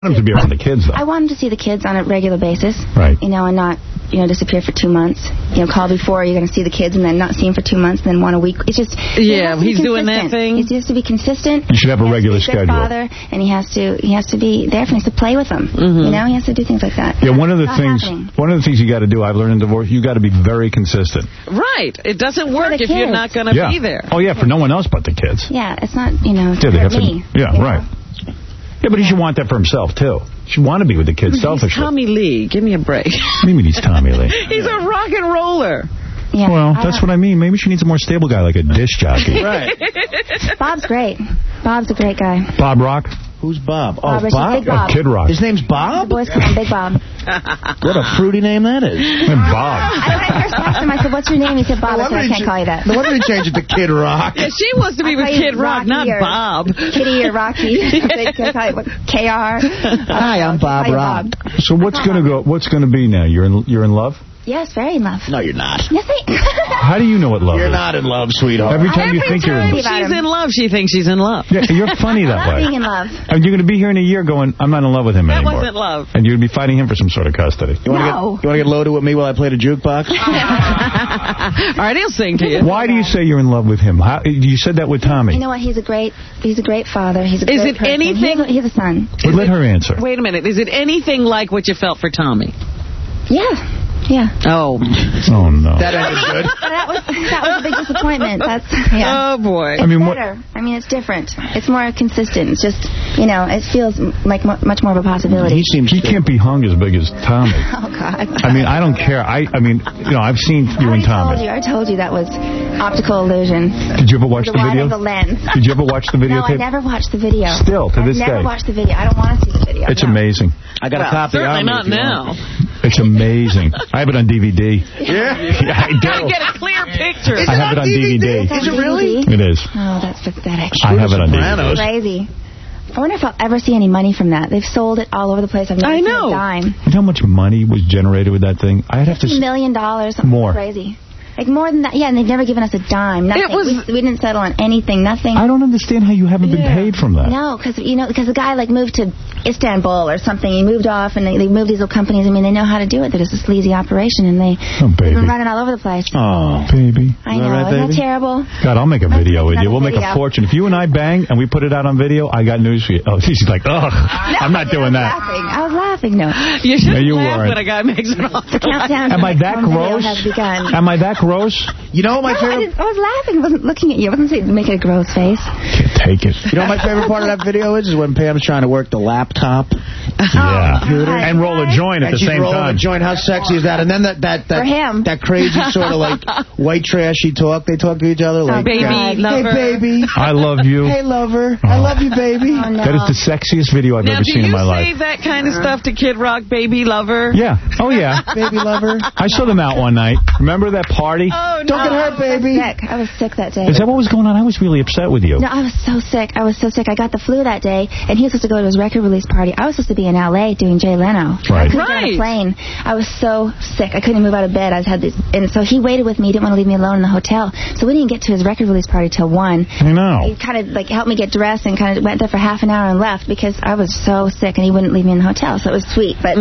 him to be around the kids, though. I want him to see the kids on a regular basis. Right. And not, disappear for 2 months. Call before you're going to see the kids and then not see them for 2 months and then 1 a week. It's just... Yeah, he's doing that thing. He has to be consistent. You should have a regular schedule. Father, and he has to be there for him. He has to play with them. He has to do things like that. Yeah, one of the things you got to do, I've learned in divorce, you got to be very consistent. Right. It doesn't work if you're not going to be there. Oh, yeah, for no one else but the kids. Yeah, it's not, they have me. Right. Yeah, but he should want that for himself, too. He should want to be with the kids selfishly. He's Tommy Lee. Give me a break. Maybe he's Tommy Lee. He's a rock and roller. Yeah, well, that's what I mean. Maybe she needs a more stable guy, like a disc jockey. Right. Bob's great. Bob's a great guy. Bob Rock? Who's Bob? Bob. Big Bob. Kid Rock. His name's Bob? The boys call him Big Bob. What a fruity name that is. Bob. When I first asked him, I said, what's your name? He said, Bob. I said, I can't call you that. No wonder he changed it to Kid Rock. Yeah, she wants to be with Kid Rock, not Bob. Kitty or Rocky. KR. Hi, I'm Bob Rock. So what's going to be now? You're in love? Yes, very in love. No, you're not. Yes, How do you know what love is? You're not in love, sweetheart. Every time you think you're in love. She's in love, she thinks she's in love. Yeah, you're funny that way. being in love. And you're going to be here in a year going, I'm not in love with him anymore. That wasn't love. And you're going to be fighting him for some sort of custody. You want to get loaded with me while I play the jukebox? All right, he'll sing to you. Why do you say you're in love with him? You said that with Tommy. You know what? He's a great father. He's a great person. Anything? He's a son. Well, let her answer. Wait a minute. Is it anything like what you felt for Tommy? Yeah. Yeah. Oh. Oh, no. That ended good. That was a big disappointment. Oh, boy. It's better. It's different. It's more consistent. It's just, it feels like much more of a possibility. He can't be hung as big as Tommy. Oh, God. I don't care. I've seen you and Tommy. I told you that was optical illusion. Did you ever watch the video? The lens. Did you ever watch the video? No, I never watched the video. Still, to this day. I never watched the video. I don't want to see the video. It's amazing. I got a copy. Certainly not now. It's amazing. I have it on DVD. Yeah? I do. I get a clear picture. I have it on DVD. Is it really? It is. Oh, that's pathetic. I have it on DVD. Crazy. I wonder if I'll ever see any money from that. They've sold it all over the place. I've never seen a dime. You know how much money was generated with that thing? I'd have to $1 million. Something more. Crazy. Like more than that. Yeah, and they've never given us a dime. Nothing. We didn't settle on anything. Nothing. I don't understand how you haven't been paid from that. No, because the guy moved to Istanbul or something. He moved off, and they moved these little companies. They know how to do it. They're just a sleazy operation, and they've been running all over the place. Oh, baby. I know. Isn't that terrible? God, I'll make a video with you. We'll make a fortune. If you and I bang and we put it out on video, I got news for you. Oh, she's like, ugh, I'm not doing that. I was laughing. No. You shouldn't laugh when a guy makes an offer. Am I that gross? Am I that gross? You know my favorite... I was laughing. I wasn't looking at you. I wasn't saying make a gross face. Can't take it. You know what my favorite part of that video is when Pam's trying to work the laptop. Yeah. And roll a joint at the same time. And she's rolling a joint. How sexy is that? And then that crazy sort of white trashy talk. They talk to each other like... baby, lover. Hey, baby. I love you. Hey, lover. I love you, baby. Oh, no. That is the sexiest video I've ever seen in my life. Now, do you say that kind of stuff to Kid Rock, baby lover? Yeah. Oh, yeah. Baby lover. I saw them out one night. Remember that party? Oh, no. Don't get hurt, baby. I was sick that day. Is that what was going on? I was really upset with you. No, I was so sick. I got the flu that day, and he was supposed to go to his record release party. I was supposed to be in L.A. doing Jay Leno. Right. I couldn't get on a plane. I was so sick. I couldn't move out of bed. And so he waited with me. He didn't want to leave me alone in the hotel. So we didn't get to his record release party till 1. I know. He kind of helped me get dressed and kind of went there for half an hour and left because I was so sick and he wouldn't leave me in the hotel. So it was sweet. But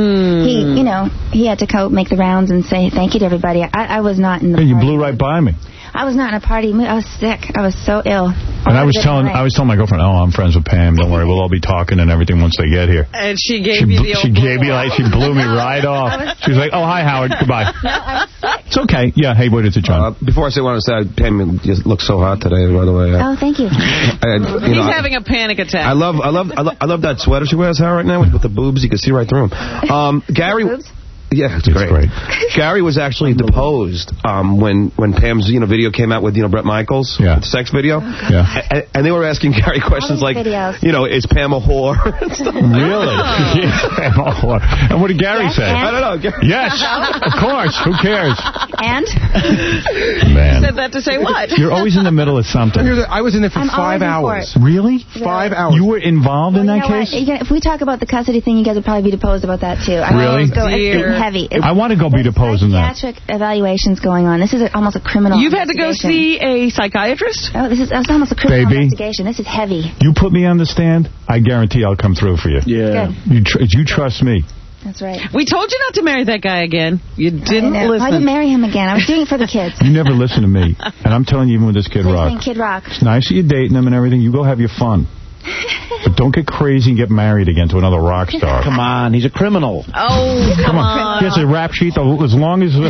he had to go make the rounds and say thank you to everybody. I was not in the You blew right by me. I was not in a party mood. I was sick. I was so ill. And I was telling my girlfriend, oh, I'm friends with Pam. Don't worry, we'll all be talking and everything once they get here. And she gave you the old She gave me she blew me right off. She was like, oh, hi, Howard. Goodbye. No, I was sick. It's okay. Yeah, hey, what is it, John? Before I say what I said, Pam just looks so hot today, by the way. Oh, thank you. He's having a panic attack. I love that sweater she wears, Howard, right now with the boobs. You can see right through them. Gary... Boobs? Yeah, it's great. Gary was actually deposed when Pam's video came out with Bret Michaels, the sex video. Yeah. And they were asking Gary questions like, is Pam a whore? Really? Pam a whore. And what did Gary say? I don't know. Yes, of course. Who cares? And? Man. You said that to say what? You're always in the middle of something. I was in there for 5 hours. Really? 5 hours. You were involved in that case? If we talk about the custody thing, you guys would probably be deposed about that, too. Really? heavy. I want to go be deposed in that. Psychiatric evaluations going on. This is almost a criminal You've had to go see a psychiatrist? Oh, it's almost a criminal investigation. This is heavy. You put me on the stand, I guarantee I'll come through for you. Yeah. You trust me. That's right. We told you not to marry that guy again. You didn't listen. I didn't marry him again. I was doing it for the kids. You never listen to me. And I'm telling you, even with this Kid Rock. Kid Rock. It's nice that you're dating him and everything. You go have your fun. But don't get crazy and get married again to another rock star. Come on, he's a criminal. Oh, come on. He has a rap sheet as long as...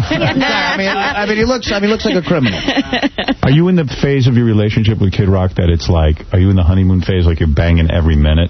I mean, he looks like a criminal. Are you in the phase of your relationship with Kid Rock that it's like, are you in the honeymoon phase like you're banging every minute?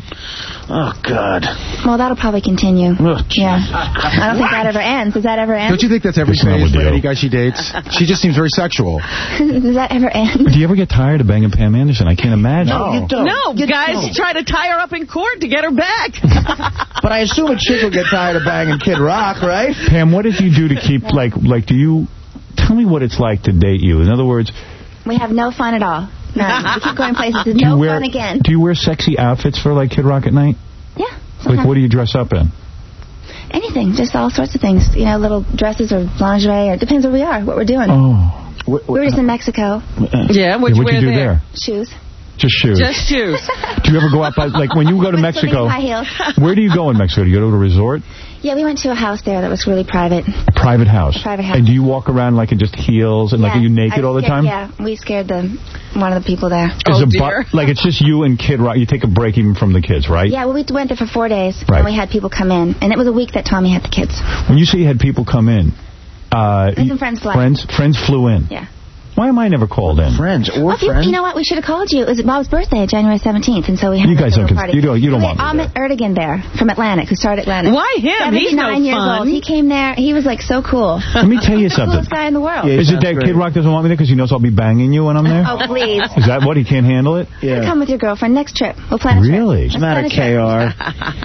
Oh, God. Well, that'll probably continue. Oh, yeah. I don't think that ever ends. Does that ever end? Don't you think that's every phase for any guy she dates? She just seems very sexual. Does that ever end? Do you ever get tired of banging Pam Anderson? I can't imagine. No, you don't. No, guys try to tie her up in court to get her back. But I assume a chick will get tired of banging Kid Rock, right? Pam, what did you do to keep, do you... Tell me what it's like to date you. In other words... We have no fun at all. None. We keep going places. There's no fun again. Do you wear sexy outfits for, Kid Rock at night? Yeah. Sometimes. What do you dress up in? Anything. Just all sorts of things. Little dresses or lingerie. It depends where we are, what we're doing. Oh. We were just in Mexico. Yeah, what'd you wear there? Shoes. Just shoes. Just shoes. Do you ever go out when you go to Mexico? High heels. Where do you go in Mexico? Do you go to a resort? Yeah, we went to a house there that was really private. A private house? A private house. And do you walk around in just heels and are you naked all the time? Yeah, we scared one of the people there. Dear. It's just you and Kid Rock. You take a break even from the kids, right? Yeah, well, we went there for 4 days. Right. And we had people come in. And it was a week that Tommy had the kids. When you say you had people come in, some friends flew in. Friends flew in? Yeah. Why am I never called in? Friends or friends? You know what? We should have called you. It was Bob's birthday, January 17th, and so we had a little party. You don't want me Ahmet Erdogan there from Atlantic, who started Atlantic. Why him? He's no fun. 79 years old. He came there. He was so cool. Let me tell you something. The coolest guy in the world. Yeah, is it that Kid Rock doesn't want me there because he knows I'll be banging you when I'm there? Oh, please. Is that what? He can't handle it? Yeah. Come with your girlfriend next trip. We'll plan a trip. Really? It's not a KR.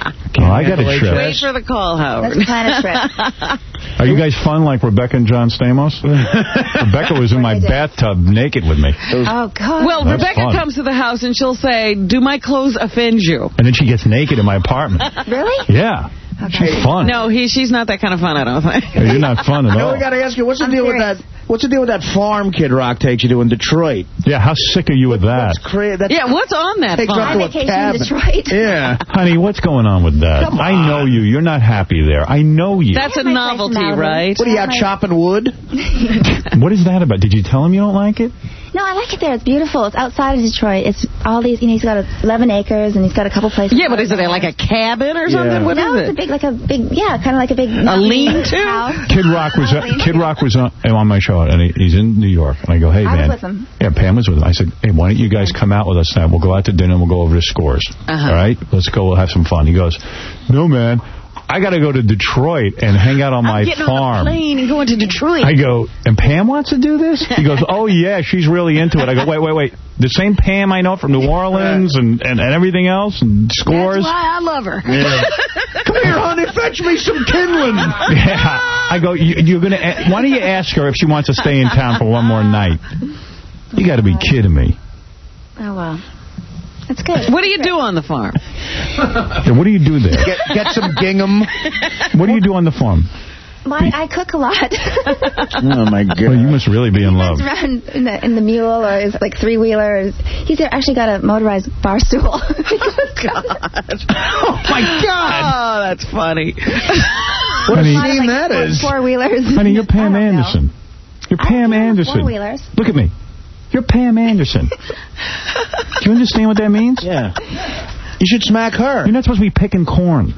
I got a trip. Wait for the call, Howard. Let's plan a trip. Are you guys fun like Rebecca and John Stamos? Rebecca was in my bathtub naked with me. Oh, God. Well, Rebecca comes to the house and she'll say, do my clothes offend you? And then she gets naked in my apartment. Really? Yeah. Okay. She's fun. No, she's not that kind of fun, I don't think. Yeah, you're not fun at all. We got to ask you, what's the deal with that? What's the deal with that farm Kid Rock takes you to in Detroit? Yeah, how sick are you with that? What's on that farm? Vacation in Detroit. Yeah. Honey, what's going on with that? I know you. You're not happy there. I know you. That's a novelty, right? What are you out chopping wood? What is that about? Did you tell him you don't like it? No, I like it there. It's beautiful. It's outside of Detroit. It's all these, he's got 11 acres and he's got a couple places. Yeah, but is it like a cabin or something? Yeah. What is it? It's kind of like a big... A lean-to? Kid Rock was on my show, and he's in New York. And I go, hey, man. I was with him. Yeah, Pam was with him. I said, hey, why don't you guys come out with us tonight? We'll go out to dinner and we'll go over to Scores. All right? Let's go. We'll have some fun. He goes, no, man. I got to go to Detroit and hang out on my farm. On the plane and going to Detroit. I go, and Pam wants to do this? He goes, oh, yeah, she's really into it. I go, wait. The same Pam I know from New Orleans and everything else and Scores. That's why I love her. Yeah. Come here, honey, fetch me some kindling. Yeah. I go, why don't you ask her if she wants to stay in town for one more night? You got to be kidding me. Oh, well. That's good. What do you do on the farm? Yeah, what do you do there? Get some gingham. What do you do on the farm? Well, I cook a lot. Oh, my God. Well, you must really be in love. He rides around in the mule or his three-wheeler. He's actually got a motorized bar stool. Oh, God. Oh, my God. Oh, that's funny. What a scene that is. Four-wheelers. Honey, you're Pam Anderson. You're Pam Anderson. Four-wheelers. Look at me. You're Pam Anderson. Do you understand what that means? Yeah. You should smack her. You're not supposed to be picking corn.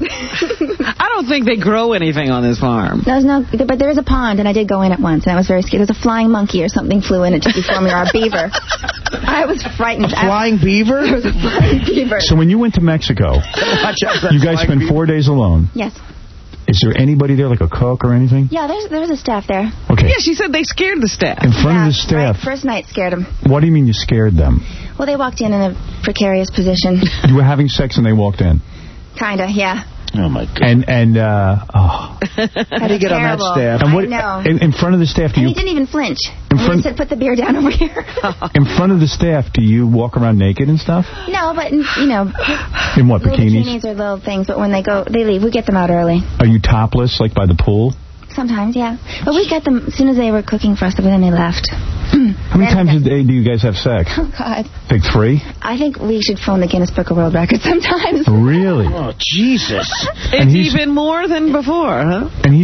I don't think they grow anything on this farm. But there is a pond, and I did go in it once, and I was very scared. There's a flying monkey or something flew in it just before me, or a beaver. I was frightened. A flying beaver? There was a flying beaver. So when you went to Mexico, you guys spent 4 days alone. Yes. Is there anybody there, like a cook or anything? Yeah, there's a staff there. Okay. Yeah, she said they scared the staff. In front of the staff? Right. First night scared them. What do you mean you scared them? Well, they walked in a precarious position. You were having sex and they walked in? Kinda, yeah. Oh, my God. How do you get on that staff? And what, I know. In front of the staff, he didn't even flinch. He just said, put the beer down over here. In front of the staff, do you walk around naked and stuff? No, but, you know. In what, bikinis? Bikinis or little things, but when they leave. We get them out early. Are you topless, like by the pool? Sometimes, yeah. But we got them as soon as they were cooking for us, but then they left. How many times a day do you guys have sex? Oh, God. Like 3? I think we should phone the Guinness Book of World Records sometimes. Really? Oh, Jesus. It's even more than before, huh? And